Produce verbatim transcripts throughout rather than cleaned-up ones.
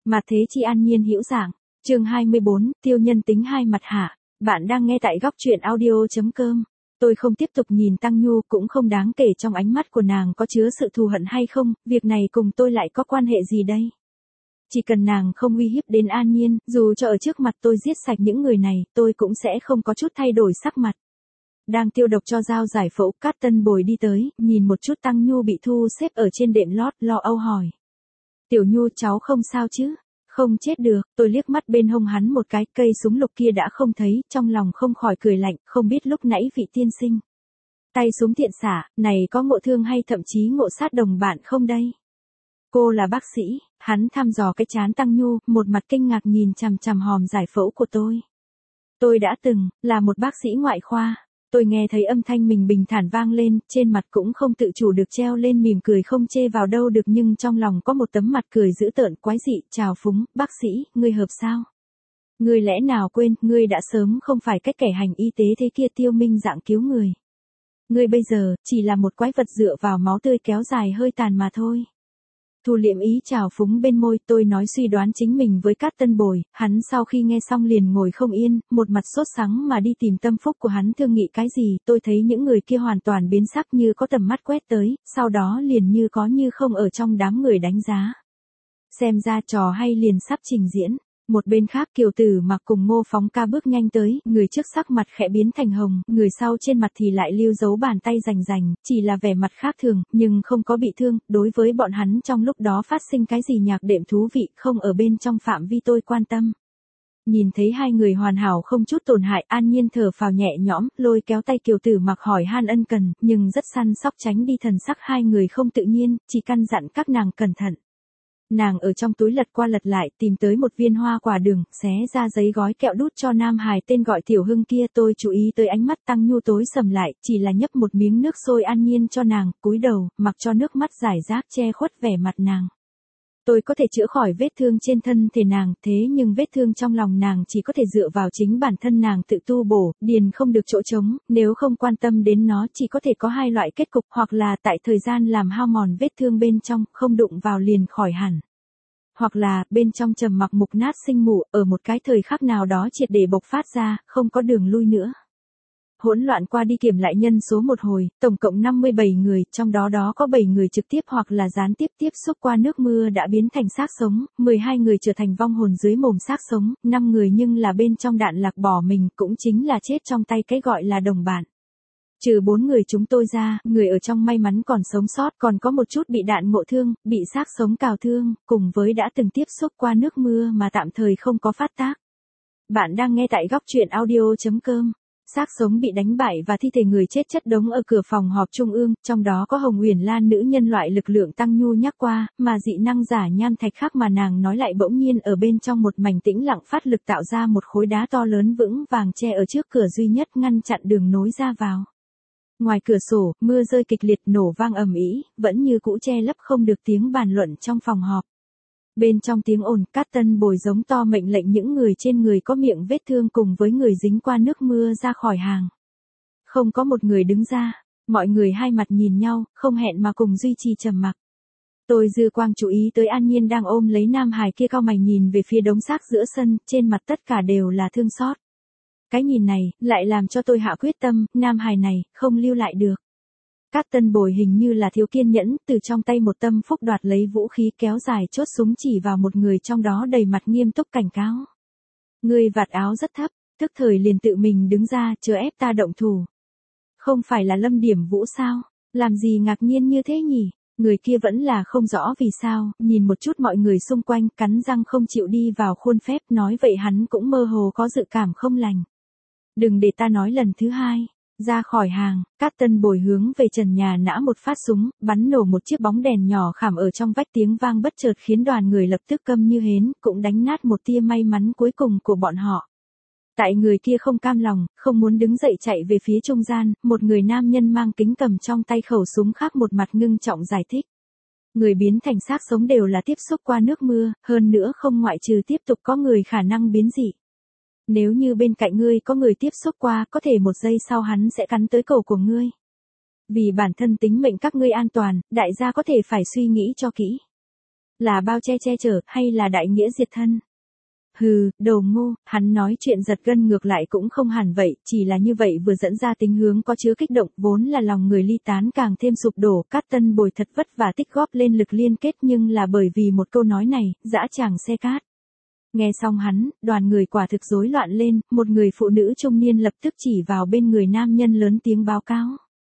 Mà thế chi an nhiên hữu dạng. Chương hai mươi bốn, tiêu nhân tính hai mặt hạ. Bạn đang nghe tại góc truyện audio chấm com. Tôi không tiếp tục nhìn Tăng Nhu, cũng không đáng kể trong ánh mắt của nàng có chứa sự thù hận hay không, việc này cùng tôi lại có quan hệ gì đây? Chỉ cần nàng không uy hiếp đến An Nhiên, dù cho ở trước mặt tôi giết sạch những người này, tôi cũng sẽ không có chút thay đổi sắc mặt. Đang tiêu độc cho dao giải phẫu, Cát Tân Bồi đi tới, nhìn một chút Tăng Nhu bị thu xếp ở trên đệm lót, lo âu hỏi. Tiểu Nhu, cháu không sao chứ? Không chết được. Tôi liếc mắt bên hông hắn một cái, cây súng lục kia đã không thấy, trong lòng không khỏi cười lạnh, không biết lúc nãy vị tiên sinh tay súng tiện xả, này có ngộ thương hay thậm chí ngộ sát đồng bạn không đây? Cô là bác sĩ. Hắn thăm dò cái trán Tăng Nhu, một mặt kinh ngạc nhìn chằm chằm hòm giải phẫu của tôi. Tôi đã từng là một bác sĩ ngoại khoa. Tôi nghe thấy âm thanh mình bình thản vang lên, trên mặt cũng không tự chủ được treo lên mỉm cười không chê vào đâu được, nhưng trong lòng có một tấm mặt cười dữ tợn quái dị, chào phúng. Bác sĩ, ngươi hợp sao? Ngươi lẽ nào quên, ngươi đã sớm không phải cái kẻ hành y tế thế kia tiêu minh dạng cứu người. Ngươi bây giờ, chỉ là một quái vật dựa vào máu tươi kéo dài hơi tàn mà thôi. Thu liệm ý chào phúng bên môi, tôi nói suy đoán chính mình với Cát Tân Bồi. Hắn sau khi nghe xong liền ngồi không yên, một mặt sốt sắng mà đi tìm tâm phúc của hắn thương nghị cái gì. Tôi thấy những người kia hoàn toàn biến sắc như có tầm mắt quét tới, sau đó liền như có như không ở trong đám người đánh giá. Xem ra trò hay liền sắp trình diễn. Một bên khác Kiều Tử Mặc cùng Ngô Phóng Ca bước nhanh tới, người trước sắc mặt khẽ biến thành hồng, người sau trên mặt thì lại lưu dấu bàn tay rành rành, chỉ là vẻ mặt khác thường, nhưng không có bị thương. Đối với bọn hắn trong lúc đó phát sinh cái gì nhạc đệm thú vị không ở bên trong phạm vi tôi quan tâm. Nhìn thấy hai người hoàn hảo không chút tổn hại, An Nhiên thở phào nhẹ nhõm, lôi kéo tay Kiều Tử Mặc hỏi han ân cần, nhưng rất săn sóc tránh đi thần sắc hai người không tự nhiên, chỉ căn dặn các nàng cẩn thận. Nàng ở trong túi lật qua lật lại, tìm tới một viên hoa quả đường, xé ra giấy gói kẹo đút cho nam hài tên gọi Tiểu Hưng kia. Tôi chú ý tới ánh mắt Tăng Nhu tối sầm lại, chỉ là nhấp một miếng nước sôi An Nhiên cho nàng, cúi đầu, mặc cho nước mắt rải rác che khuất vẻ mặt nàng. Tôi có thể chữa khỏi vết thương trên thân thể nàng, thế nhưng vết thương trong lòng nàng chỉ có thể dựa vào chính bản thân nàng tự tu bổ, điền không được chỗ trống, nếu không quan tâm đến nó chỉ có thể có hai loại kết cục, hoặc là tại thời gian làm hao mòn vết thương bên trong, không đụng vào liền khỏi hẳn. Hoặc là, bên trong trầm mặc mục nát sinh mù, ở một cái thời khắc nào đó triệt để bộc phát ra, không có đường lui nữa. Hỗn loạn qua đi kiểm lại nhân số một hồi, tổng cộng năm mươi bảy người, trong đó đó có bảy người trực tiếp hoặc là gián tiếp tiếp xúc qua nước mưa đã biến thành xác sống, mười hai người trở thành vong hồn dưới mồm xác sống, năm người nhưng là bên trong đạn lạc bỏ mình, cũng chính là chết trong tay cái gọi là đồng bạn. Trừ bốn người chúng tôi ra, người ở trong may mắn còn sống sót, còn có một chút bị đạn ngộ thương, bị xác sống cào thương, cùng với đã từng tiếp xúc qua nước mưa mà tạm thời không có phát tác. Bạn đang nghe tại góc truyện audio chấm com. Xác sống bị đánh bại và thi thể người chết chất đống ở cửa phòng họp trung ương, trong đó có Hồng Uyển Lan nữ nhân loại lực lượng Tăng Nhu nhắc qua, mà dị năng giả nham thạch khác mà nàng nói lại bỗng nhiên ở bên trong một mảnh tĩnh lặng phát lực tạo ra một khối đá to lớn vững vàng che ở trước cửa duy nhất ngăn chặn đường nối ra vào. Ngoài cửa sổ, mưa rơi kịch liệt nổ vang ầm ĩ, vẫn như cũ che lấp không được tiếng bàn luận trong phòng họp. Bên trong tiếng ồn, Cát Tân Bồi giống to mệnh lệnh những người trên người có miệng vết thương cùng với người dính qua nước mưa ra khỏi hàng. Không có một người đứng ra, mọi người hai mặt nhìn nhau, không hẹn mà cùng duy trì trầm mặc. Tôi dư quang chú ý tới An Nhiên đang ôm lấy nam hài kia cau mày nhìn về phía đống xác giữa sân, trên mặt tất cả đều là thương xót. Cái nhìn này, lại làm cho tôi hạ quyết tâm, nam hài này, không lưu lại được. Cát Tân Bồi hình như là thiếu kiên nhẫn, từ trong tay một tâm phúc đoạt lấy vũ khí kéo dài chốt súng chỉ vào một người trong đó đầy mặt nghiêm túc cảnh cáo. Người vạt áo rất thấp, tức thời liền tự mình đứng ra, chờ ép ta động thủ. Không phải là Lâm Điểm Vũ sao, làm gì ngạc nhiên như thế nhỉ? Người kia vẫn là không rõ vì sao, nhìn một chút mọi người xung quanh, cắn răng không chịu đi vào khuôn phép, nói vậy hắn cũng mơ hồ có dự cảm không lành. Đừng để ta nói lần thứ hai. Ra khỏi hàng, Cát Tân Bồi hướng về trần nhà nã một phát súng, bắn nổ một chiếc bóng đèn nhỏ khảm ở trong vách, tiếng vang bất chợt khiến đoàn người lập tức câm như hến, cũng đánh nát một tia may mắn cuối cùng của bọn họ. Tại người kia không cam lòng, không muốn đứng dậy chạy về phía trung gian, một người nam nhân mang kính cầm trong tay khẩu súng khác một mặt ngưng trọng giải thích. Người biến thành xác sống đều là tiếp xúc qua nước mưa, hơn nữa không ngoại trừ tiếp tục có người khả năng biến dị. Nếu như bên cạnh ngươi có người tiếp xúc qua, có thể một giây sau hắn sẽ cắn tới cổ của ngươi. Vì bản thân tính mệnh các ngươi an toàn, đại gia có thể phải suy nghĩ cho kỹ. Là bao che che chở, hay là đại nghĩa diệt thân? Hừ, đồ ngu, hắn nói chuyện giật gân ngược lại cũng không hẳn vậy, chỉ là như vậy vừa dẫn ra tính hướng có chứa kích động, vốn là lòng người ly tán càng thêm sụp đổ, Cát Tân Bồi thật vất vả tích góp lên lực liên kết nhưng là bởi vì một câu nói này, dã tràng xe cát. Nghe xong hắn, đoàn người quả thực rối loạn lên, một người phụ nữ trung niên lập tức chỉ vào bên người nam nhân lớn tiếng báo cáo.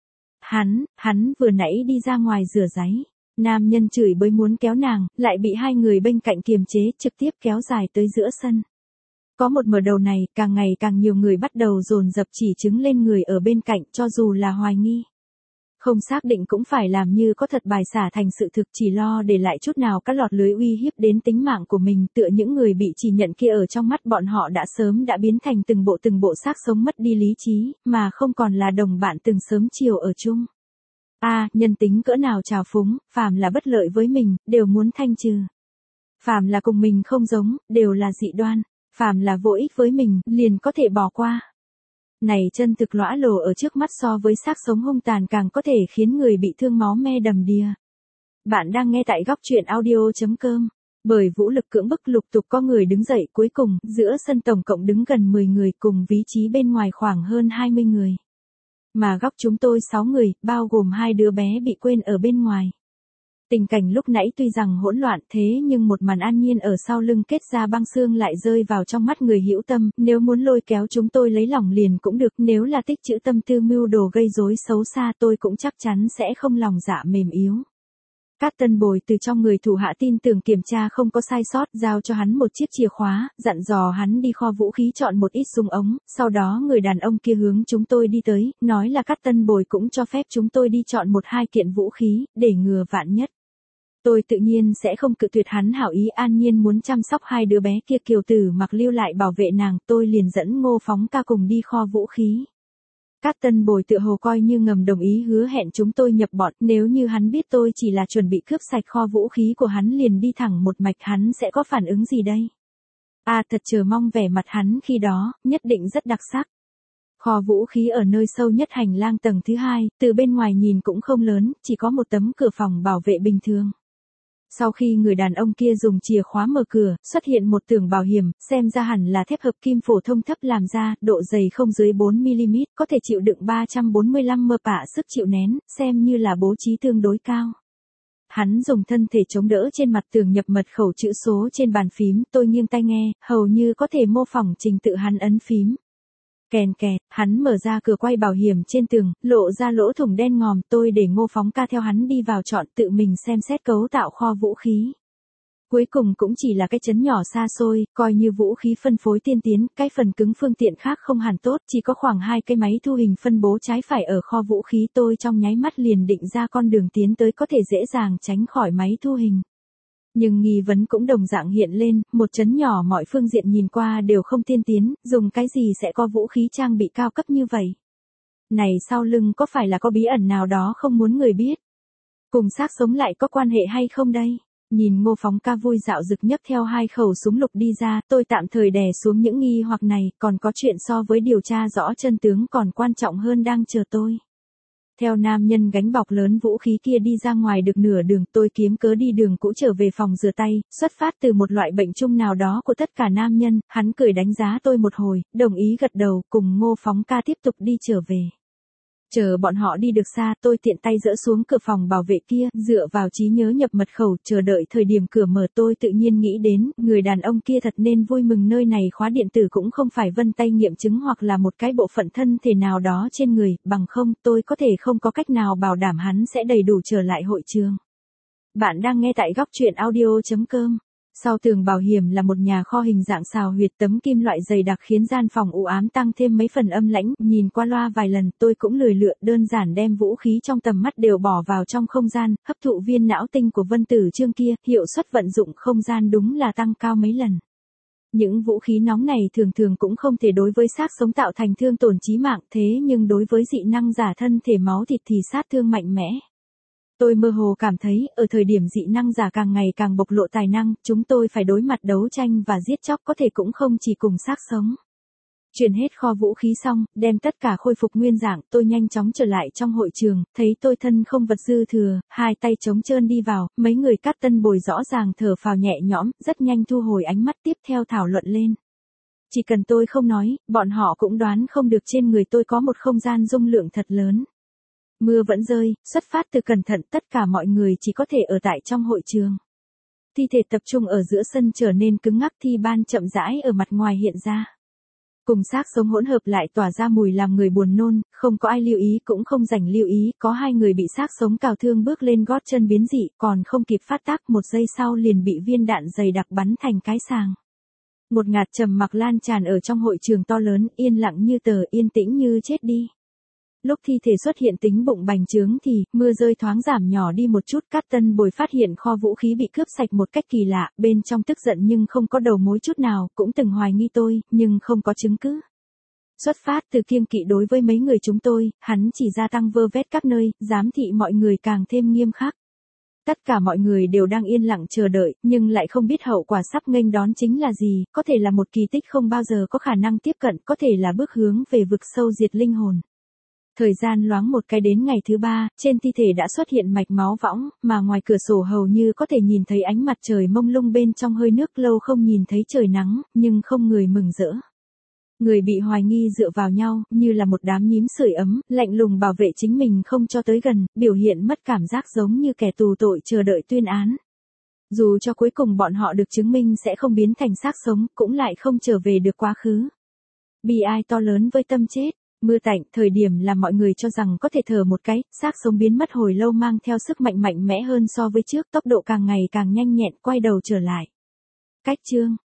Hắn, hắn vừa nãy đi ra ngoài rửa giấy. Nam nhân chửi bới muốn kéo nàng, lại bị hai người bên cạnh kiềm chế, trực tiếp kéo dài tới giữa sân. Có một mở đầu này, càng ngày càng nhiều người bắt đầu dồn dập chỉ chứng lên người ở bên cạnh, cho dù là hoài nghi. Không xác định cũng phải làm như có thật bài xả thành sự thực, chỉ lo để lại chút nào các lọt lưới uy hiếp đến tính mạng của mình, tựa những người bị chỉ nhận kia ở trong mắt bọn họ đã sớm đã biến thành từng bộ từng bộ xác sống mất đi lý trí, mà không còn là đồng bạn từng sớm chiều ở chung. A, à, nhân tính cỡ nào trào phúng, phàm là bất lợi với mình, đều muốn thanh trừ. Phàm là cùng mình không giống, đều là dị đoan. Phàm là vô ích với mình, liền có thể bỏ qua. Này chân thực lõa lồ ở trước mắt so với xác sống hung tàn càng có thể khiến người bị thương máu me đầm đìa. Bạn đang nghe tại góc truyện audio chấm com. Bởi vũ lực cưỡng bức lục tục có người đứng dậy, cuối cùng, giữa sân tổng cộng đứng gần mười người cùng vị trí bên ngoài khoảng hơn hai mươi người. Mà góc chúng tôi sáu người, bao gồm hai đứa bé bị quên ở bên ngoài. Tình cảnh lúc nãy tuy rằng hỗn loạn thế nhưng một màn an nhiên ở sau lưng kết ra băng xương lại rơi vào trong mắt người hữu tâm, nếu muốn lôi kéo chúng tôi lấy lòng liền cũng được, nếu là tích trữ tâm tư mưu đồ gây rối xấu xa tôi cũng chắc chắn sẽ không lòng dạ mềm yếu. Cát Tân Bồi từ trong người thủ hạ tin tưởng kiểm tra không có sai sót, giao cho hắn một chiếc chìa khóa, dặn dò hắn đi kho vũ khí chọn một ít súng ống, sau đó người đàn ông kia hướng chúng tôi đi tới, nói là Cát Tân Bồi cũng cho phép chúng tôi đi chọn một hai kiện vũ khí, để ngừa vạn nhất. Tôi tự nhiên sẽ không cự tuyệt hắn hảo ý, an nhiên muốn chăm sóc hai đứa bé kia, Kiều Tử mặc lưu lại bảo vệ nàng, tôi liền dẫn Ngô Phóng ca cùng đi kho vũ khí. Cát Tân Bồi tựa hồ coi như ngầm đồng ý hứa hẹn chúng tôi nhập bọn, nếu như hắn biết tôi chỉ là chuẩn bị cướp sạch kho vũ khí của hắn liền đi thẳng một mạch, hắn sẽ có phản ứng gì đây? À, thật chờ mong vẻ mặt hắn khi đó, nhất định rất đặc sắc. Kho vũ khí ở nơi sâu nhất hành lang tầng thứ hai, từ bên ngoài nhìn cũng không lớn, chỉ có một tấm cửa phòng bảo vệ bình thường. Sau khi người đàn ông kia dùng chìa khóa mở cửa, xuất hiện một tường bảo hiểm, xem ra hẳn là thép hợp kim phổ thông thấp làm ra, độ dày không dưới bốn mi li mét, có thể chịu đựng ba trăm bốn mươi lăm mờ pạ sức chịu nén, xem như là bố trí tương đối cao. Hắn dùng thân thể chống đỡ trên mặt tường nhập mật khẩu chữ số trên bàn phím, tôi nghiêng tai nghe, hầu như có thể mô phỏng trình tự hắn ấn phím. Kèn kẹt, hắn mở ra cửa quay bảo hiểm trên tường, lộ ra lỗ thủng đen ngòm, tôi để Ngô Phóng ca theo hắn đi vào chọn, tự mình xem xét cấu tạo kho vũ khí. Cuối cùng cũng chỉ là cái chấn nhỏ xa xôi, coi như vũ khí phân phối tiên tiến, cái phần cứng phương tiện khác không hẳn tốt, chỉ có khoảng hai cái máy thu hình phân bố trái phải ở kho vũ khí, tôi trong nháy mắt liền định ra con đường tiến tới có thể dễ dàng tránh khỏi máy thu hình. Nhưng nghi vấn cũng đồng dạng hiện lên, một chấn nhỏ mọi phương diện nhìn qua đều không tiên tiến, dùng cái gì sẽ có vũ khí trang bị cao cấp như vậy? Này sau lưng có phải là có bí ẩn nào đó không muốn người biết? Cùng xác sống lại có quan hệ hay không đây? Nhìn Ngô Phóng ca vui dạo rực nhấc theo hai khẩu súng lục đi ra, tôi tạm thời đè xuống những nghi hoặc này, còn có chuyện so với điều tra rõ chân tướng còn quan trọng hơn đang chờ tôi. Theo nam nhân gánh bọc lớn vũ khí kia đi ra ngoài được nửa đường, tôi kiếm cớ đi đường cũ trở về phòng rửa tay, xuất phát từ một loại bệnh chung nào đó của tất cả nam nhân, hắn cười đánh giá tôi một hồi, đồng ý gật đầu, cùng Ngô Phóng ca tiếp tục đi trở về. Chờ bọn họ đi được xa, tôi tiện tay dỡ xuống cửa phòng bảo vệ kia, dựa vào trí nhớ nhập mật khẩu, chờ đợi thời điểm cửa mở, tôi tự nhiên nghĩ đến, người đàn ông kia thật nên vui mừng, nơi này khóa điện tử cũng không phải vân tay nghiệm chứng hoặc là một cái bộ phận thân thể nào đó trên người, bằng không, tôi có thể không có cách nào bảo đảm hắn sẽ đầy đủ trở lại hội trường. Bạn đang nghe tại góc truyện audio chấm com. Sau tường bảo hiểm là một nhà kho hình dạng xào huyệt, tấm kim loại dày đặc khiến gian phòng u ám tăng thêm mấy phần âm lãnh, nhìn qua loa vài lần tôi cũng lười lựa, đơn giản đem vũ khí trong tầm mắt đều bỏ vào trong không gian, hấp thụ viên não tinh của Vân Tử Trương kia, hiệu suất vận dụng không gian đúng là tăng cao mấy lần. Những vũ khí nóng này thường thường cũng không thể đối với xác sống tạo thành thương tổn chí mạng, thế nhưng đối với dị năng giả thân thể máu thịt thì sát thương mạnh mẽ. Tôi mơ hồ cảm thấy, ở thời điểm dị năng giả càng ngày càng bộc lộ tài năng, chúng tôi phải đối mặt đấu tranh và giết chóc, có thể cũng không chỉ cùng xác sống. Chuyển hết kho vũ khí xong, đem tất cả khôi phục nguyên dạng, tôi nhanh chóng trở lại trong hội trường, thấy tôi thân không vật dư thừa, hai tay trống trơn đi vào, mấy người cắt tân bồi rõ ràng thở phào nhẹ nhõm, rất nhanh thu hồi ánh mắt tiếp theo thảo luận lên. Chỉ cần tôi không nói, bọn họ cũng đoán không được trên người tôi có một không gian dung lượng thật lớn. Mưa vẫn rơi, xuất phát từ cẩn thận tất cả mọi người chỉ có thể ở tại trong hội trường. Thi thể tập trung ở giữa sân trở nên cứng ngắc, thi ban chậm rãi ở mặt ngoài hiện ra. Cùng xác sống hỗn hợp lại tỏa ra mùi làm người buồn nôn, không có ai lưu ý cũng không rảnh lưu ý, có hai người bị xác sống cào thương bước lên gót chân biến dị, còn không kịp phát tác một giây sau liền bị viên đạn dày đặc bắn thành cái sàng. Một ngạt trầm mặc lan tràn ở trong hội trường to lớn, yên lặng như tờ, yên tĩnh như chết đi. Lúc thi thể xuất hiện tính bụng bành trướng thì, mưa rơi thoáng giảm nhỏ đi một chút, Cát Tân Bồi phát hiện kho vũ khí bị cướp sạch một cách kỳ lạ, bên trong tức giận nhưng không có đầu mối chút nào, cũng từng hoài nghi tôi, nhưng không có chứng cứ. Xuất phát từ kiêng kỵ đối với mấy người chúng tôi, hắn chỉ gia tăng vơ vét các nơi, giám thị mọi người càng thêm nghiêm khắc. Tất cả mọi người đều đang yên lặng chờ đợi, nhưng lại không biết hậu quả sắp nghênh đón chính là gì, có thể là một kỳ tích không bao giờ có khả năng tiếp cận, có thể là bước hướng về vực sâu diệt linh hồn. Thời gian loáng một cái đến ngày thứ ba, trên thi thể đã xuất hiện mạch máu võng, mà ngoài cửa sổ hầu như có thể nhìn thấy ánh mặt trời mông lung bên trong hơi nước, lâu không nhìn thấy trời nắng, nhưng không người mừng rỡ. Người bị hoài nghi dựa vào nhau, như là một đám nhím sưởi ấm, lạnh lùng bảo vệ chính mình không cho tới gần, biểu hiện mất cảm giác giống như kẻ tù tội chờ đợi tuyên án. Dù cho cuối cùng bọn họ được chứng minh sẽ không biến thành xác sống, cũng lại không trở về được quá khứ. Bi ai to lớn với tâm chết. Mưa tạnh, thời điểm là mọi người cho rằng có thể thở một cái, xác sống biến mất hồi lâu mang theo sức mạnh mạnh mẽ hơn so với trước, tốc độ càng ngày càng nhanh nhẹn, quay đầu trở lại. Cách chương